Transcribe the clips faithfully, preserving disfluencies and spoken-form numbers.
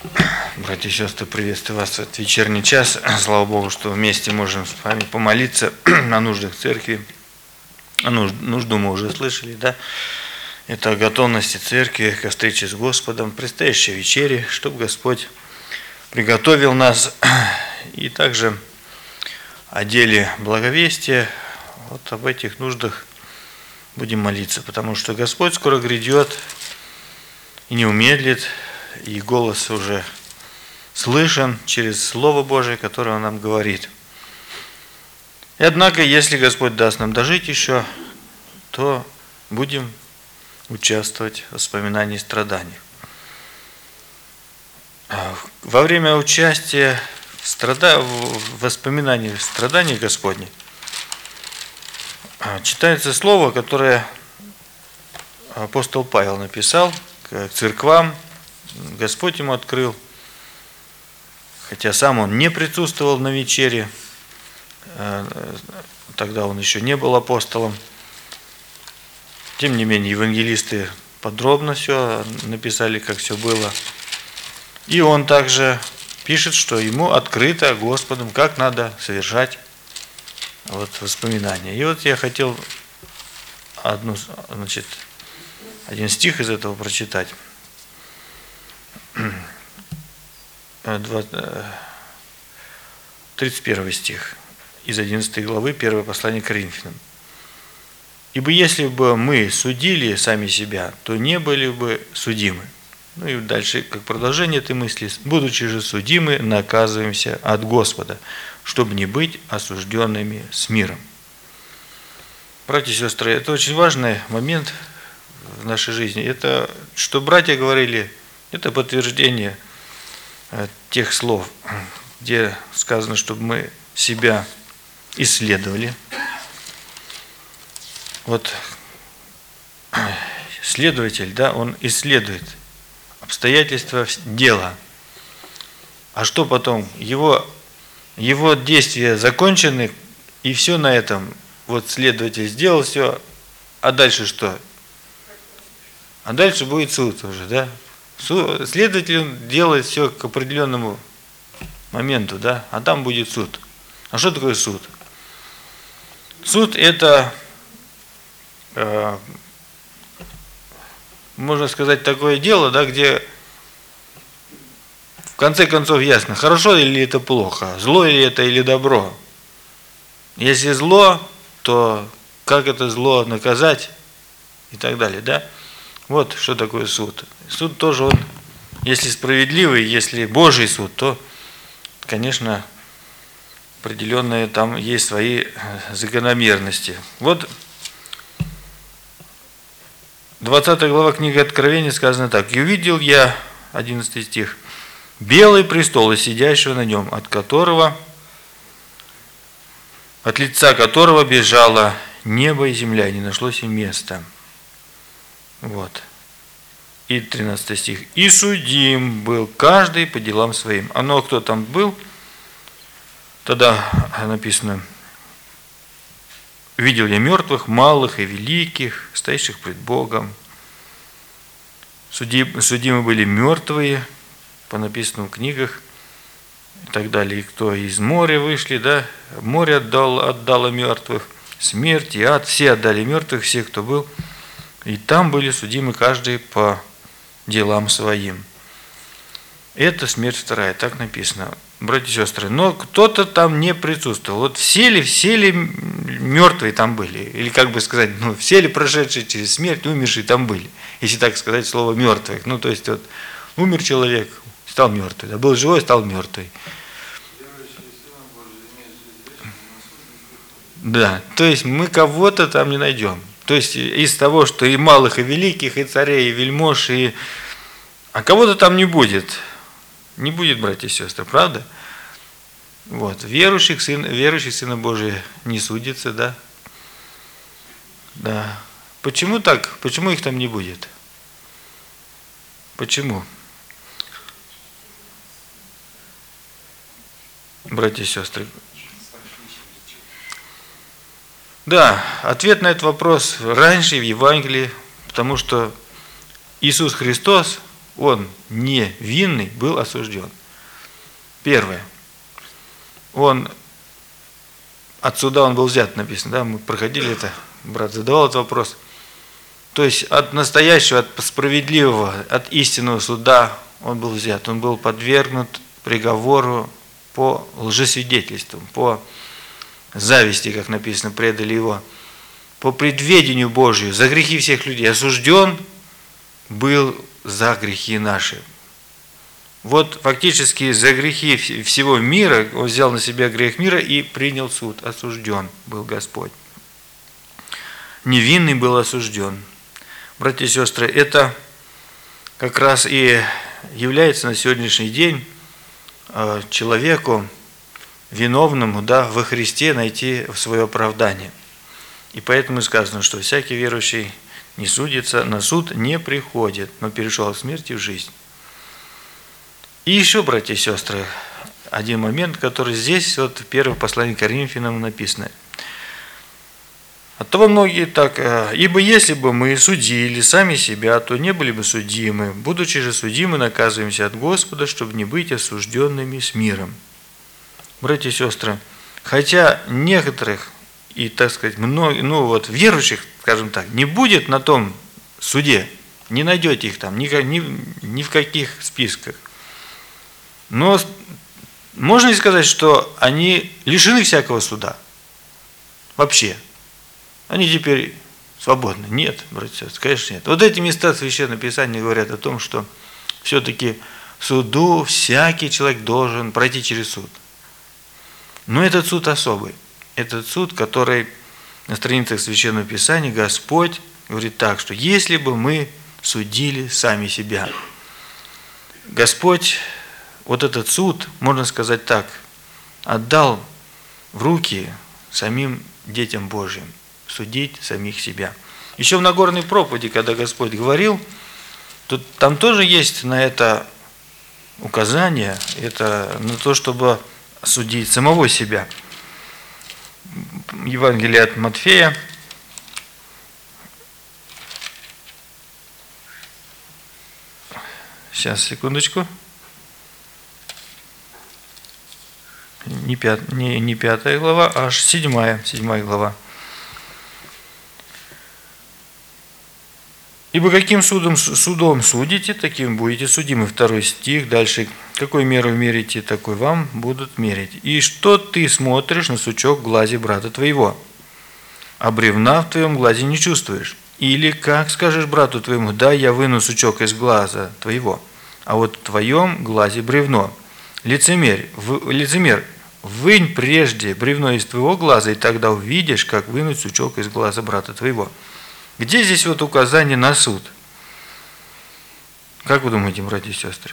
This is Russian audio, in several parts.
Братья и сестры, приветствую вас в этот вечерний час. Слава Богу, что вместе можем с вами помолиться на нуждах церкви. Нужду мы уже слышали, да? Это о готовности церкви ко встрече с Господом, предстоящей вечере, чтобы Господь приготовил нас, и также о деле благовестия. Вот об этих нуждах будем молиться, потому что Господь скоро грядет и не умедлит, и голос уже слышен через Слово Божие, которое Он нам говорит. И однако, если Господь даст нам дожить еще, то будем участвовать в воспоминании страданий. Во время участия в, страда... в воспоминании страданий Господних читается слово, которое апостол Павел написал к церквам. Господь ему открыл, хотя сам он не присутствовал на вечере, тогда он еще не был апостолом. Тем не менее, евангелисты подробно все написали, как все было. И он также пишет, что ему открыто Господом, как надо совершать вот воспоминания. И вот я хотел одну, значит, один стих из этого прочитать. тридцать первый стих из одиннадцатой главы первого послания к Коринфянам. «Ибо если бы мы судили сами себя, то не были бы судимы». Ну и дальше, как продолжение этой мысли: «Будучи же судимы, наказываемся от Господа, чтобы не быть осужденными с миром». Братья и сестры, это очень важный момент в нашей жизни. Это, что братья говорили, это подтверждение тех слов, где сказано, чтобы мы себя исследовали. Вот следователь, да, он исследует обстоятельства дела. А что потом? Его, его действия закончены, и все на этом. Вот следователь сделал все, а дальше что? А дальше будет суд уже, да? Следователь делает все к определенному моменту, да, а там будет суд. А что такое суд? Суд – это, э, можно сказать, такое дело, да, где в конце концов ясно, хорошо или это плохо, зло или это или добро. Если зло, то как это зло наказать и так далее, да? Вот что такое суд. Суд тоже, он, если справедливый, если Божий суд, то, конечно, определенные там есть свои закономерности. Вот двадцатая глава книги Откровения сказано так: «И увидел я», одиннадцатый стих, «белый престол и сидящего на нем, от которого, от лица которого бежало небо и земля, и не нашлось им места». Вот. И тринадцатый стих. «И судим был каждый по делам своим». А ну, кто там был? Тогда написано: «Видел я мертвых, малых и великих, стоящих пред Богом». Судим, судимы были мертвые, по написанным в книгах и так далее. И кто из моря вышли, да, море отдало, отдало мертвых, смерть и ад, все отдали мертвых, все, кто был. И там были судимы каждый по делам своим. Это смерть вторая, так написано, братья и сестры. Но кто-то там не присутствовал. Вот все ли, все ли мертвые там были? Или, как бы сказать, ну, все ли прошедшие через смерть, умершие там были? Если так сказать, слово мертвых. Ну, то есть, вот, умер человек, стал мертвый. Да, был живой, стал мертвый. Да, то есть, мы кого-то там не найдем. То есть, из того, что и малых, и великих, и царей, и вельмож, и... А кого-то там не будет. Не будет, братья и сестры, правда? Вот. Верующих, сын, верующих Сына Божия не судится, да? Да. Почему так? Почему их там не будет? Почему? Братья и сестры. Да, ответ на этот вопрос раньше в Евангелии, потому что Иисус Христос он невинный был осужден. Первое. Он от суда он был взят, написано, да, мы проходили это, брат задавал этот вопрос. То есть от настоящего, от справедливого, от истинного суда он был взят, он был подвергнут приговору по лжесвидетельствам, по зависти, как написано, предали его, по предведению Божию, за грехи всех людей. Осужден был за грехи наши. Вот фактически за грехи всего мира он взял на себя грех мира и принял суд. Осужден был Господь. Невинный был осужден. Братья и сестры, это как раз и является на сегодняшний день человеку виновному, да, во Христе найти свое оправдание. И поэтому сказано, что всякий верующий не судится, на суд не приходит, но перешел от смерти в жизнь. И еще, братья и сестры, один момент, который здесь, вот в первом послании к Коринфянам написано. Оттого многие так, ибо если бы мы судили сами себя, то не были бы судимы. Будучи же судимы, наказываемся от Господа, чтобы не быть осужденными с миром. Братья и сестры, хотя некоторых и, так сказать, много, ну вот верующих, скажем так, не будет на том суде, не найдете их там ни, ни, ни в каких списках. Но можно ли сказать, что они лишены всякого суда? Вообще. Они теперь свободны? Нет, братья и сестры, конечно нет. Вот эти места Священного Писания говорят о том, что все-таки суду всякий человек должен пройти через суд. Но этот суд особый. Этот суд, который на страницах Священного Писания Господь говорит так, что если бы мы судили сами себя, Господь вот этот суд, можно сказать так, отдал в руки самим детям Божьим, судить самих себя. Еще в Нагорной проповеди, когда Господь говорил, то там тоже есть на это указание, это на то, чтобы судить самого себя. Евангелие от Матфея, сейчас, секундочку, не, пят, не, не пятая глава, а аж седьмая, седьмая глава. Ибо каким судом, судом судите, таким будете судимы. Второй стих, дальше. Какой меру мерите, такой вам будут мерить. И что ты смотришь на сучок в глазе брата твоего, а бревна в твоем глазе не чувствуешь? Или как скажешь брату твоему, да, я выну сучок из глаза твоего, а вот в твоем глазе бревно. Лицемер, в, лицемер, вынь прежде бревно из твоего глаза, и тогда увидишь, как вынуть сучок из глаза брата твоего. Где здесь вот указание на суд? Как вы думаете, братья и сестры?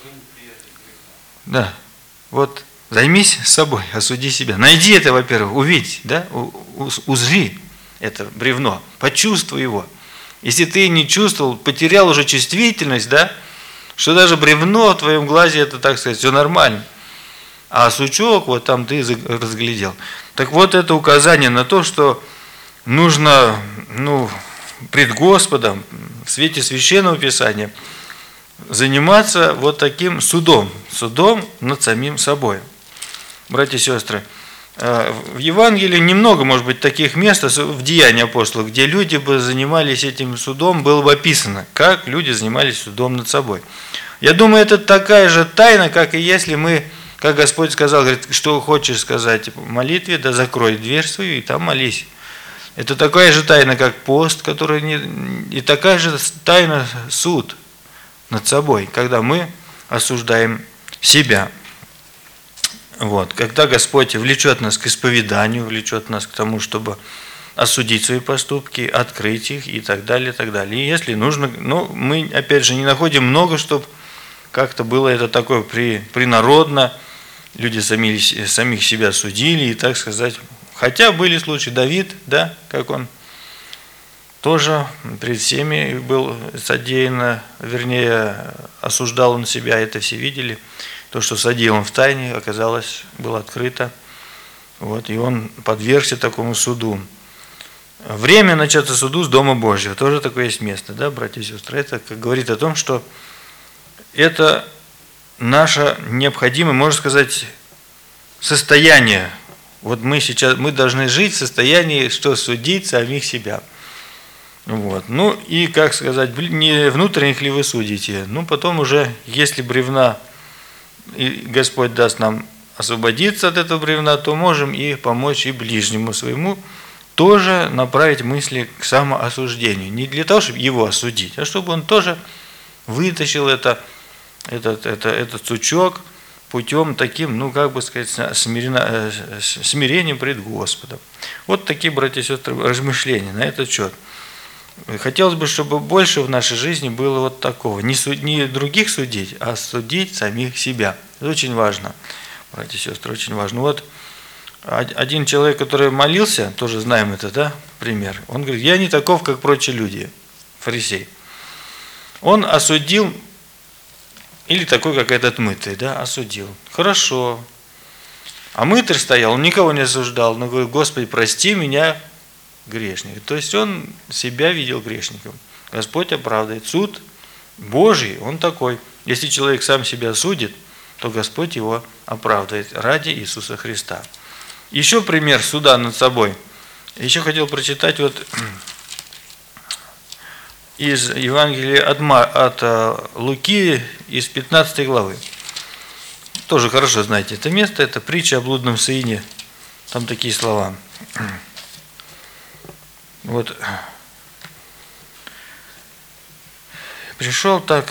Да, вот займись собой, осуди себя. Найди это, во-первых, увидь, да, узри это бревно, почувствуй его. Если ты не чувствовал, потерял уже чувствительность, да, что даже бревно в твоем глазе, это, так сказать, все нормально. А сучок, вот там ты разглядел. Так вот, это указание на то, что нужно, ну, пред Господом, в свете Священного Писания, заниматься вот таким судом, судом над самим собой. Братья и сестры, в Евангелии немного, может быть, таких мест, в Деянии апостолов, где люди бы занимались этим судом, было бы описано, как люди занимались судом над собой. Я думаю, это такая же тайна, как и если мы, как Господь сказал, говорит, что хочешь сказать в молитве, да закрой дверь свою и там молись. Это такая же тайна, как пост, который не, и такая же тайна суд над собой, когда мы осуждаем себя. Вот. Когда Господь влечет нас к исповеданию, влечет нас к тому, чтобы осудить свои поступки, открыть их и так далее, и так далее. И если нужно, ну, мы, опять же, не находим много, чтобы как-то было это такое при, принародно, люди сами, самих себя судили и, так сказать, хотя были случаи, Давид, да, как он тоже перед всеми был содеяно, вернее, осуждал он себя, это все видели. То, что содеял он в тайне, оказалось, было открыто. Вот, и он подвергся такому суду. Время начаться суду с Дома Божьего. Тоже такое есть место, да, братья и сестры. Это как говорит о том, что это наше необходимое, можно сказать, состояние. Вот мы сейчас, мы должны жить в состоянии, что судить самих себя. Вот. Ну и, как сказать, не внутренних ли вы судите? Ну, потом уже, если бревна, и Господь даст нам освободиться от этого бревна, то можем и помочь и ближнему своему тоже направить мысли к самоосуждению. Не для того, чтобы его осудить, а чтобы он тоже вытащил это, этот, это, этот сучок путем таким, ну, как бы сказать, смиренно, смирением пред Господом. Вот такие, братья и сестры, размышления на этот счет. Хотелось бы, чтобы больше в нашей жизни было вот такого. Не, суд, не других судить, а судить самих себя. Это очень важно, братья и сестры, очень важно. Вот один человек, который молился, тоже знаем это, да, пример. Он говорит, я не таков, как прочие люди, фарисей. Он осудил, или такой, как этот мытарь, да, осудил. Хорошо. А мытарь стоял, он никого не осуждал, но говорит, Господи, прости меня, грешник. То есть он себя видел грешником. Господь оправдывает. Суд Божий, он такой. Если человек сам себя судит, то Господь его оправдывает ради Иисуса Христа. Еще пример суда над собой. Еще хотел прочитать вот из Евангелия от, от Луки из пятнадцатой главы. Тоже хорошо знаете это место, это притча о блудном сыне. Там такие слова. Вот. Пришел так,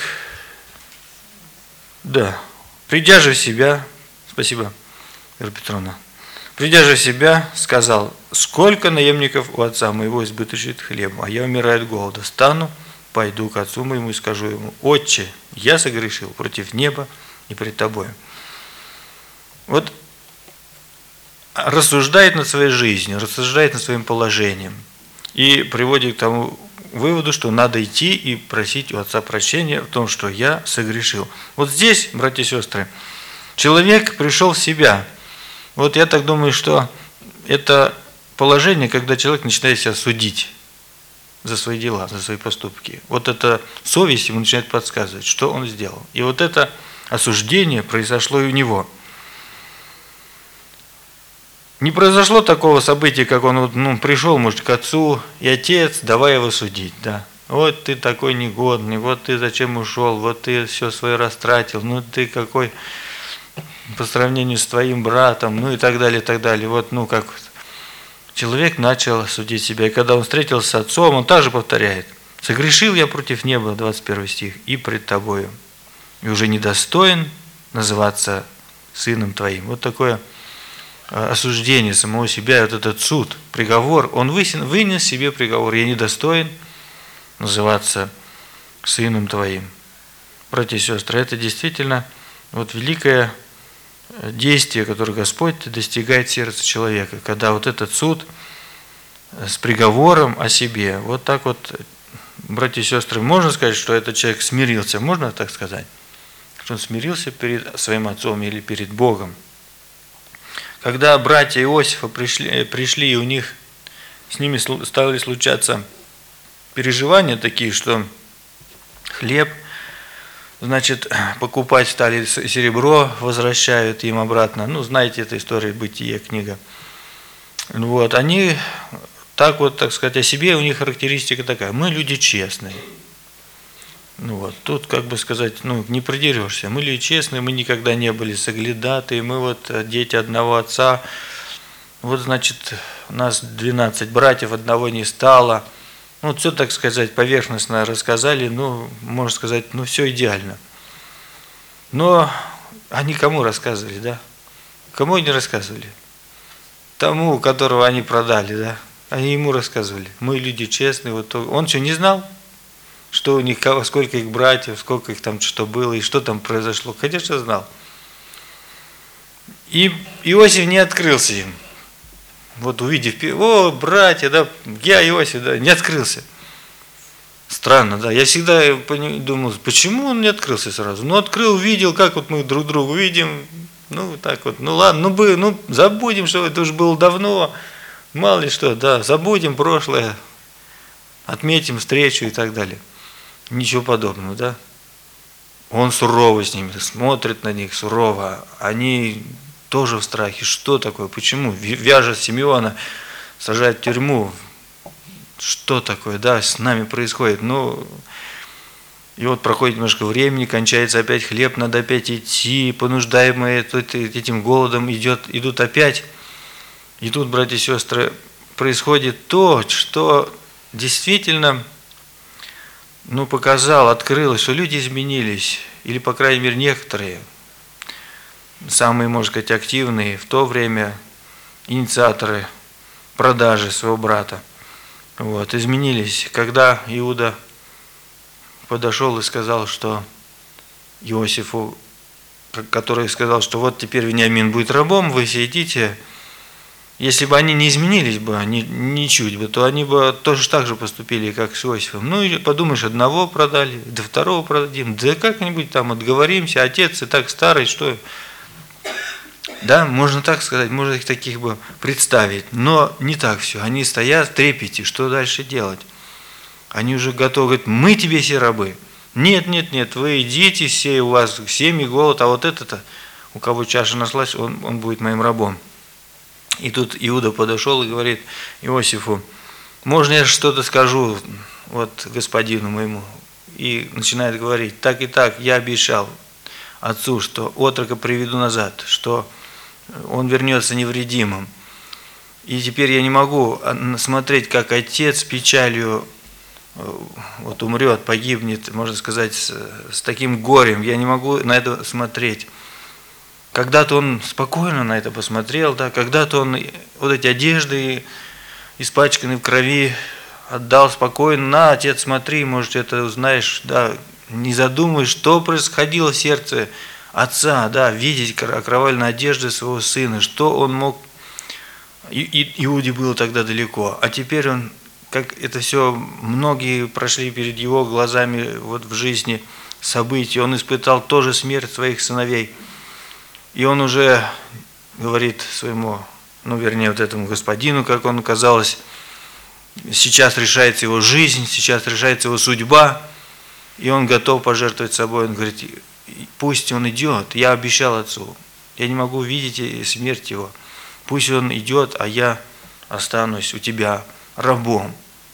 да, придя же в себя, спасибо, Вера Петровна, придя же в себя, сказал, сколько наемников у отца моего избыточит хлеба, а я умираю от голода, стану, пойду к отцу моему и скажу ему, отче, я согрешил против неба и пред тобою. Вот рассуждает над своей жизнью, рассуждает над своим положением и приводит к тому выводу, что надо идти и просить у отца прощения в том, что я согрешил. Вот здесь, братья и сестры, человек пришел в себя. Вот я так думаю, что это положение, когда человек начинает себя судить за свои дела, за свои поступки. Вот эта совесть ему начинает подсказывать, что он сделал. И вот это осуждение произошло и у него. Не произошло такого события, как он вот, ну, пришел, может, к отцу, и отец, давай его судить, да. Вот ты такой негодный, вот ты зачем ушел, вот ты все свое растратил, ну ты какой по сравнению с твоим братом, ну и так далее, и так далее. Вот, ну как человек начал судить себя, и когда он встретился с отцом, он также повторяет, согрешил я против неба, двадцать первый стих, и пред тобою, и уже недостоин называться сыном твоим. Вот такое осуждение самого себя, вот этот суд, приговор, он вынес себе приговор, я недостоин называться сыном твоим. Братья и сестры, это действительно вот великое действие, которое Господь достигает сердца человека, когда вот этот суд с приговором о себе, вот так вот, братья и сестры, можно сказать, что этот человек смирился, можно так сказать, что он смирился перед своим отцом или перед Богом. Когда братья Иосифа пришли, пришли, и у них с ними стали случаться переживания такие, что хлеб, значит, покупать стали серебро, возвращают им обратно. Ну, знаете, эта история «Бытие», книга. Вот, они так вот, так сказать, о себе, у них характеристика такая, мы люди честные. Ну вот, тут, как бы сказать, ну, не придерешься. Мы люди честные, мы никогда не были соглядатые, мы вот дети одного отца. Вот, значит, у нас двенадцать братьев, одного не стало. Ну, все, так сказать, поверхностно рассказали, ну, можно сказать, ну, все идеально. Но они кому рассказывали, да? Кому они рассказывали? Тому, которого они продали, да? Они ему рассказывали. Мы люди честные, вот он что, не знал? Что у них, сколько их братьев, сколько их там что было, и что там произошло. Конечно, знал. И Иосиф не открылся им. Вот увидев, о, братья, да, я Иосиф, да, не открылся. Странно, да. Я всегда думал, почему он не открылся сразу? Ну, открыл, видел, как вот мы друг друга видим. Ну, так вот, ну ладно, ну, бы, ну забудем, что это уже было давно. Мало ли что, да, забудем прошлое, отметим встречу и так далее. Ничего подобного, да. Он сурово с ними, смотрит на них сурово. Они тоже в страхе. Что такое? Почему? Вяжет Симеона, сажает в тюрьму. Что такое, да, с нами происходит? Ну, и вот проходит немножко времени, кончается опять хлеб, надо опять идти, понуждаемые этим голодом идет, идут опять. И тут, братья и сестры, происходит то, что действительно, ну, показал, открылось, что люди изменились, или, по крайней мере, некоторые, самые, можно сказать, активные в то время инициаторы продажи своего брата, вот, изменились, когда Иуда подошел и сказал, что Иосифу, который сказал, что вот теперь Вениамин будет рабом, вы все идите. Если бы они не изменились бы, ни, ничуть бы, то они бы тоже так же поступили, как с Иосифом. Ну, или подумаешь, одного продали, до второго продадим, да как-нибудь там отговоримся, отец и так старый, что... Да, можно так сказать, можно их таких бы представить, но не так все. Они стоят в трепете, что дальше делать? Они уже готовы, говорят, мы тебе все рабы. Нет, нет, нет, вы идите, все у вас семьи, голод, а вот это-то, у кого чаша нашлась, он, он будет моим рабом. И тут Иуда подошел и говорит Иосифу, можно я что-то скажу вот господину моему? И начинает говорить, так и так, я обещал отцу, что отрока приведу назад, что он вернется невредимым. И теперь я не могу смотреть, как отец с печалью вот умрет, погибнет, можно сказать, с, с таким горем. Я не могу на это смотреть. Когда-то он спокойно на это посмотрел, да, когда-то он вот эти одежды, испачканные в крови, отдал спокойно. На, отец, смотри, может, это узнаешь, да, не задумываясь, что происходило в сердце отца, да, видеть окровавленные одежды своего сына, что он мог. И, и, Иуде было тогда далеко, а теперь он, как это все, многие прошли перед его глазами вот в жизни события, он испытал тоже смерть своих сыновей. И он уже говорит своему, ну, вернее, вот этому господину, как он казалось, сейчас решается его жизнь, сейчас решается его судьба, и он готов пожертвовать собой. Он говорит, пусть он идет, я обещал отцу, я не могу видеть смерть его, пусть он идет, а я останусь у тебя рабом.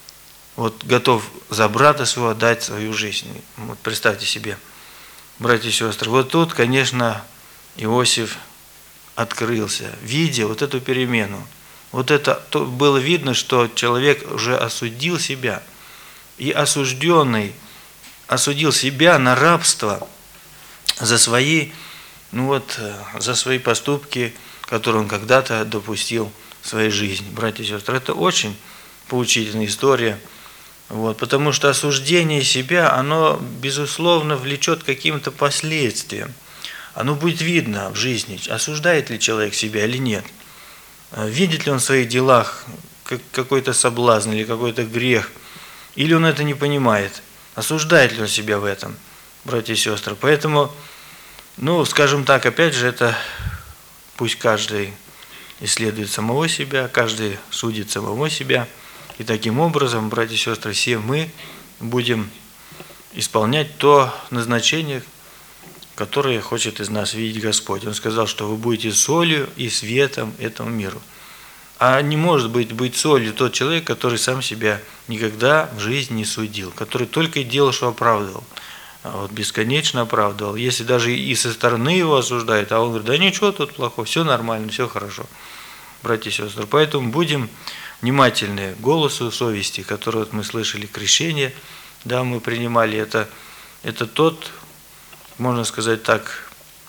Вот готов за брата своего отдать свою жизнь. Вот представьте себе, братья и сестры, вот тут, конечно, Иосиф открылся, видя вот эту перемену. Вот это то было видно, что человек уже осудил себя. И осужденный осудил себя на рабство за свои, ну вот, за свои поступки, которые он когда-то допустил в своей жизни. Братья и сестры, это очень поучительная история. Вот, потому что осуждение себя, оно, безусловно, влечет к каким-то последствиям. Оно будет видно в жизни, осуждает ли человек себя или нет. Видит ли он в своих делах какой-то соблазн или какой-то грех, или он это не понимает. Осуждает ли он себя в этом, братья и сестры. Поэтому, ну, скажем так, опять же, это пусть каждый исследует самого себя, каждый судит самого себя. И таким образом, братья и сестры, все мы будем исполнять то назначение, которые хочет из нас видеть Господь. Он сказал, что вы будете солью и светом этому миру. А не может быть быть солью тот человек, который сам себя никогда в жизни не судил, который только и делал, что оправдывал, вот, бесконечно оправдывал. Если даже и со стороны его осуждают, а он говорит, да ничего тут плохого, все нормально, все хорошо. Братья и сестры, поэтому будем внимательны к голосу совести, который вот мы слышали, крещение, да, мы принимали, это, это тот, можно сказать так,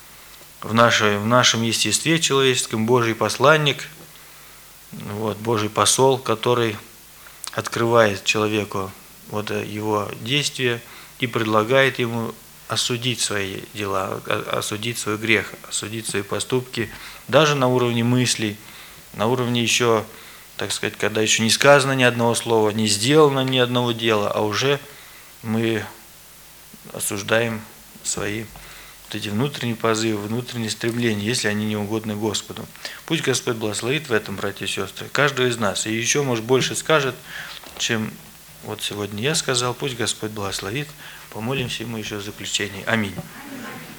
в, нашей, в нашем естестве человеческом Божий посланник, вот, Божий посол, который открывает человеку вот его действия и предлагает ему осудить свои дела, осудить свой грех, осудить свои поступки, даже на уровне мыслей, на уровне еще, так сказать, когда еще не сказано ни одного слова, не сделано ни одного дела, а уже мы осуждаем свои вот эти внутренние позывы, внутренние стремления, если они не угодны Господу. Пусть Господь благословит в этом, братья и сестры, каждого из нас. И еще, может, больше скажет, чем Вот сегодня я сказал, пусть Господь благословит. Помолимся ему еще в заключении. Аминь.